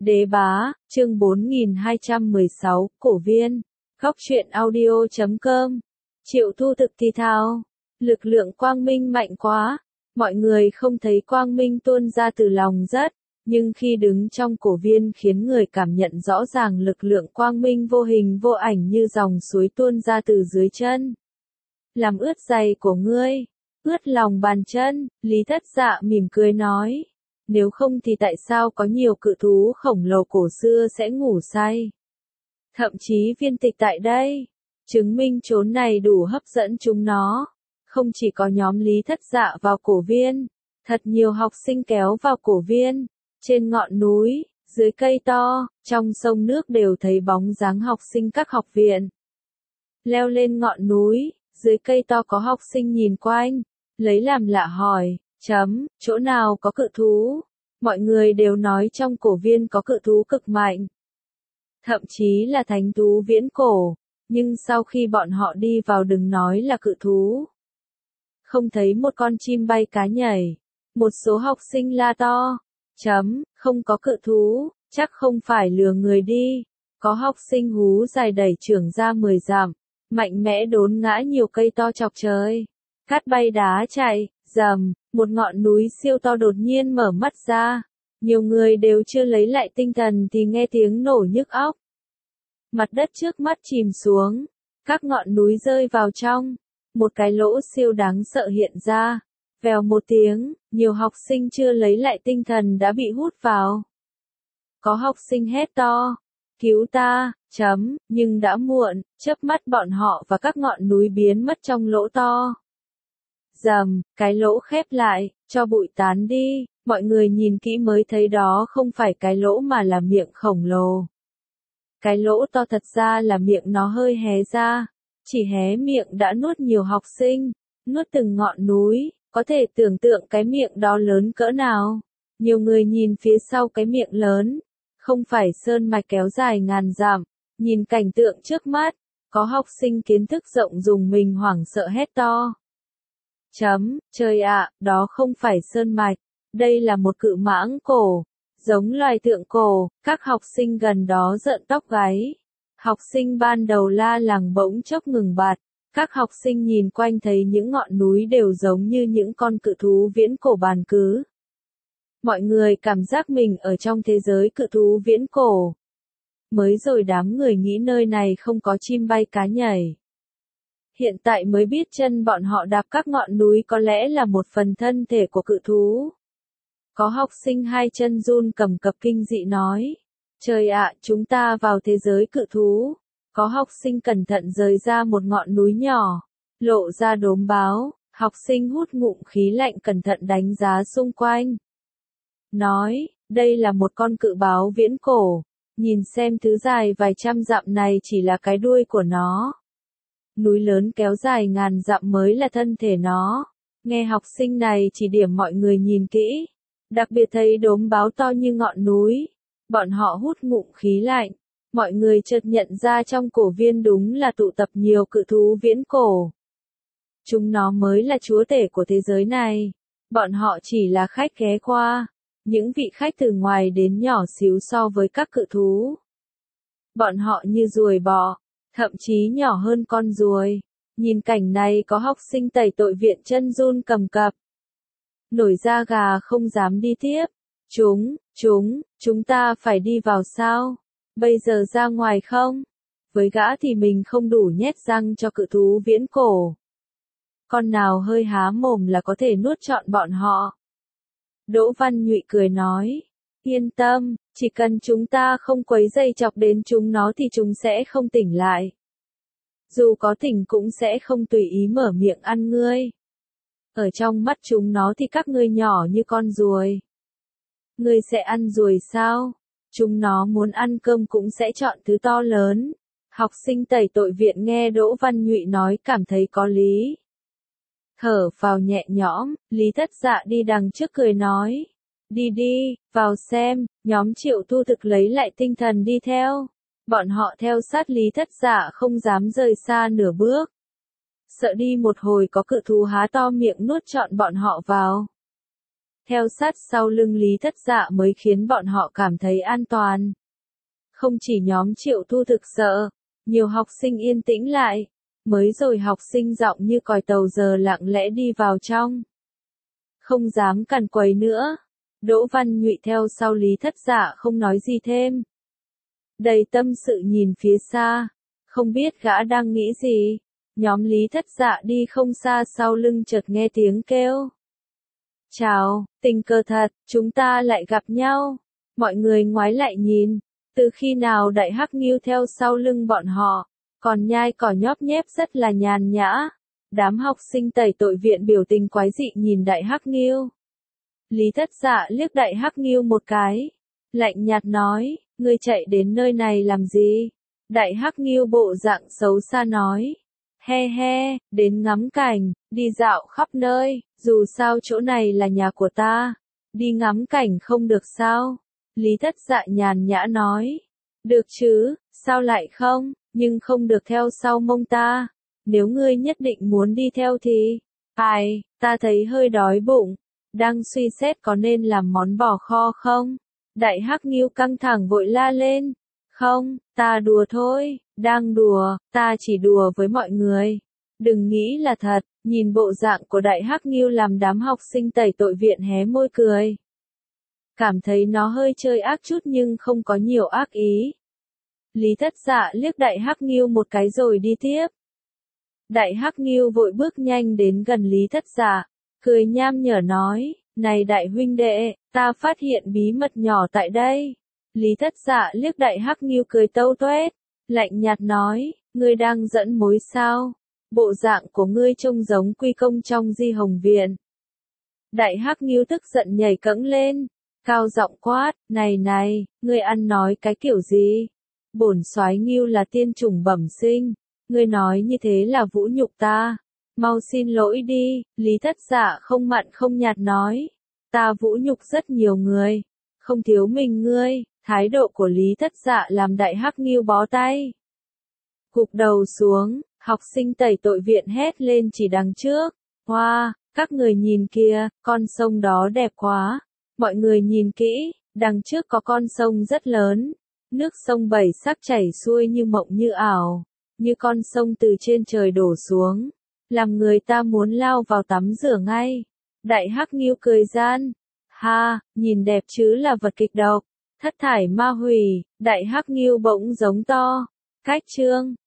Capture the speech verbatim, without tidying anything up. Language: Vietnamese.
Đế bá, chương bốn nghìn hai trăm mười sáu, cổ viên, góc truyện audio chấm com. Triệu Thu thực thì thào, lực lượng quang minh mạnh quá, mọi người không thấy quang minh tuôn ra từ lòng rất, nhưng khi đứng trong cổ viên khiến người cảm nhận rõ ràng lực lượng quang minh vô hình vô ảnh như dòng suối tuôn ra từ dưới chân. Làm ướt giày của ngươi, ướt lòng bàn chân, Lý Thất Dạ mỉm cười nói. Nếu không thì tại sao có nhiều cự thú khổng lồ cổ xưa sẽ ngủ say? Thậm chí viên tịch tại đây, chứng minh chốn này đủ hấp dẫn chúng nó. Không chỉ có nhóm Lý Thất Dạ vào cổ viên, thật nhiều học sinh kéo vào cổ viên. Trên ngọn núi, dưới cây to, trong sông nước đều thấy bóng dáng học sinh các học viện. Leo lên ngọn núi, dưới cây to có học sinh nhìn quanh, lấy làm lạ hỏi. Chấm, chỗ nào có cự thú? Mọi người đều nói trong cổ viên có cự thú cực mạnh. Thậm chí là thánh thú viễn cổ, nhưng sau khi bọn họ đi vào đừng nói là cự thú. Không thấy một con chim bay cá nhảy. Một số học sinh la to. Chấm, không có cự thú, chắc không phải lừa người đi. Có học sinh hú dài đẩy trưởng ra mười dặm, mạnh mẽ đốn ngã nhiều cây to chọc trời. Cát bay đá chạy. Rầm, một ngọn núi siêu to đột nhiên mở mắt ra. Nhiều người đều chưa lấy lại tinh thần thì nghe tiếng nổ nhức óc. Mặt đất trước mắt chìm xuống. Các ngọn núi rơi vào trong. Một cái lỗ siêu đáng sợ hiện ra. Vèo một tiếng, nhiều học sinh chưa lấy lại tinh thần đã bị hút vào. Có học sinh hét to. Cứu ta, chấm, nhưng đã muộn, chớp mắt bọn họ và các ngọn núi biến mất trong lỗ to. Rầm, cái lỗ khép lại, cho bụi tán đi, mọi người nhìn kỹ mới thấy đó không phải cái lỗ mà là miệng khổng lồ. Cái lỗ to thật ra là miệng nó hơi hé ra, chỉ hé miệng đã nuốt nhiều học sinh, nuốt từng ngọn núi, có thể tưởng tượng cái miệng đó lớn cỡ nào. Nhiều người nhìn phía sau cái miệng lớn, không phải sơn mạch kéo dài ngàn dặm, nhìn cảnh tượng trước mắt, có học sinh kiến thức rộng dùng mình hoảng sợ hét to. Chấm, trời ạ, đó không phải sơn mạch, đây là một cự mãng cổ, giống loài tượng cổ, các học sinh gần đó rợn tóc gáy. Học sinh ban đầu la làng bỗng chốc ngừng bặt, các học sinh nhìn quanh thấy những ngọn núi đều giống như những con cự thú viễn cổ bàn cứ. Mọi người cảm giác mình ở trong thế giới cự thú viễn cổ. Mới rồi đám người nghĩ nơi này không có chim bay cá nhảy. Hiện tại mới biết chân bọn họ đạp các ngọn núi có lẽ là một phần thân thể của cự thú. Có học sinh hai chân run cầm cập kinh dị nói. Trời ạ, chúng ta vào thế giới cự thú. Có học sinh cẩn thận rời ra một ngọn núi nhỏ, lộ ra đốm báo, học sinh hút ngụm khí lạnh cẩn thận đánh giá xung quanh. Nói, đây là một con cự báo viễn cổ, nhìn xem thứ dài vài trăm dặm này chỉ là cái đuôi của nó. Núi lớn kéo dài ngàn dặm mới là thân thể nó. Nghe học sinh này chỉ điểm mọi người nhìn kỹ. Đặc biệt thấy đốm báo to như ngọn núi. Bọn họ hút ngụm khí lạnh. Mọi người chợt nhận ra trong cổ viên đúng là tụ tập nhiều cự thú viễn cổ. Chúng nó mới là chúa tể của thế giới này. Bọn họ chỉ là khách ghé qua. Những vị khách từ ngoài đến nhỏ xíu so với các cự thú. Bọn họ như ruồi bọ. Thậm chí nhỏ hơn con ruồi. Nhìn cảnh này có học sinh tẩy tội viện chân run cầm cập. Nổi da gà không dám đi tiếp. Chúng, chúng, chúng ta phải đi vào sao? Bây giờ ra ngoài không? Với gã thì mình không đủ nhét răng cho cự thú viễn cổ. Con nào hơi há mồm là có thể nuốt trọn bọn họ. Đỗ Văn Nhụy cười nói. Yên tâm, chỉ cần chúng ta không quấy rầy chọc đến chúng nó thì chúng sẽ không tỉnh lại. Dù có tỉnh cũng sẽ không tùy ý mở miệng ăn ngươi. Ở trong mắt chúng nó thì các ngươi nhỏ như con ruồi. Ngươi sẽ ăn ruồi sao? Chúng nó muốn ăn cơm cũng sẽ chọn thứ to lớn. Học sinh tẩy tội viện nghe Đỗ Văn Nhụy nói cảm thấy có lý. Thở vào nhẹ nhõm, Lý Thất Dạ đi đằng trước cười nói. Đi đi, vào xem, nhóm Triệu Thu thực lấy lại tinh thần đi theo. Bọn họ theo sát Lý Thất Dạ không dám rời xa nửa bước. Sợ đi một hồi có cự thú há to miệng nuốt trọn bọn họ vào. theo sát sau lưng Lý Thất Dạ mới khiến bọn họ cảm thấy an toàn. Không chỉ nhóm Triệu Thu thực sợ, nhiều học sinh yên tĩnh lại, mới rồi học sinh giọng như còi tàu giờ lặng lẽ đi vào trong. Không dám cằn quấy nữa. Đỗ Văn Nhụy theo sau Lý Thất Dạ không nói gì thêm. Đầy tâm sự nhìn phía xa, không biết gã đang nghĩ gì. Nhóm Lý Thất Dạ đi không xa sau lưng chợt nghe tiếng kêu. Chào, tình cờ thật, chúng ta lại gặp nhau. Mọi người ngoái lại nhìn, từ khi nào Đại Hắc Ngưu theo sau lưng bọn họ, còn nhai cỏ nhóp nhép rất là nhàn nhã. Đám học sinh tẩy tội viện biểu tình quái dị nhìn Đại Hắc Ngưu. Lý Thất Dạ liếc Đại Hắc Ngưu một cái, lạnh nhạt nói, ngươi chạy đến nơi này làm gì? Đại Hắc Ngưu bộ dạng xấu xa nói, he he, đến ngắm cảnh, đi dạo khắp nơi, dù sao chỗ này là nhà của ta, đi ngắm cảnh không được sao? Lý Thất Dạ nhàn nhã nói, được chứ, sao lại không, nhưng không được theo sau mông ta, nếu ngươi nhất định muốn đi theo thì, ai, ta thấy hơi đói bụng, đang suy xét có nên làm món bò kho không? Đại Hắc Ngưu căng thẳng vội la lên, không, ta đùa thôi, đang đùa, ta chỉ đùa với mọi người, đừng nghĩ là thật. Nhìn bộ dạng của Đại Hắc Ngưu làm đám học sinh tẩy tội viện hé môi cười. Cảm thấy nó hơi chơi ác chút nhưng không có nhiều ác ý. Lý Thất Dạ liếc Đại Hắc Ngưu một cái rồi đi tiếp. Đại Hắc Ngưu vội bước nhanh đến gần Lý Thất Dạ, cười nham nhở nói, này đại huynh đệ, ta phát hiện bí mật nhỏ tại đây. Lý Thất Dạ liếc Đại Hắc Ngưu cười tâu tuét, lạnh nhạt nói, ngươi đang dẫn mối sao? Bộ dạng của ngươi trông giống Quy Công trong Di Hồng Viện. Đại Hắc Ngưu tức giận nhảy cẫng lên, cao giọng quát, này này, ngươi ăn nói cái kiểu gì? Bổn soái Ngưu là tiên chủng bẩm sinh, ngươi nói như thế là vũ nhục ta. Mau xin lỗi đi, Lý Thất Dạ không mặn không nhạt nói, ta vũ nhục rất nhiều người, không thiếu mình ngươi. Thái độ của Lý Thất Dạ làm Đại Hắc Ngưu bó tay. Gục đầu xuống. Học sinh tẩy tội viện hét lên chỉ đằng trước. Hoa, wow, các người nhìn kìa, con sông đó đẹp quá. Mọi người nhìn kỹ, đằng trước có con sông rất lớn. Nước sông bảy sắc chảy xuôi như mộng như ảo. Như con sông từ trên trời đổ xuống. Làm người ta muốn lao vào tắm rửa ngay. Đại Hắc Ngưu cười gian. Ha, nhìn đẹp chứ là vật kịch độc. Thất thải ma hủy, Đại Hắc Ngưu bỗng giống to. Cách chương.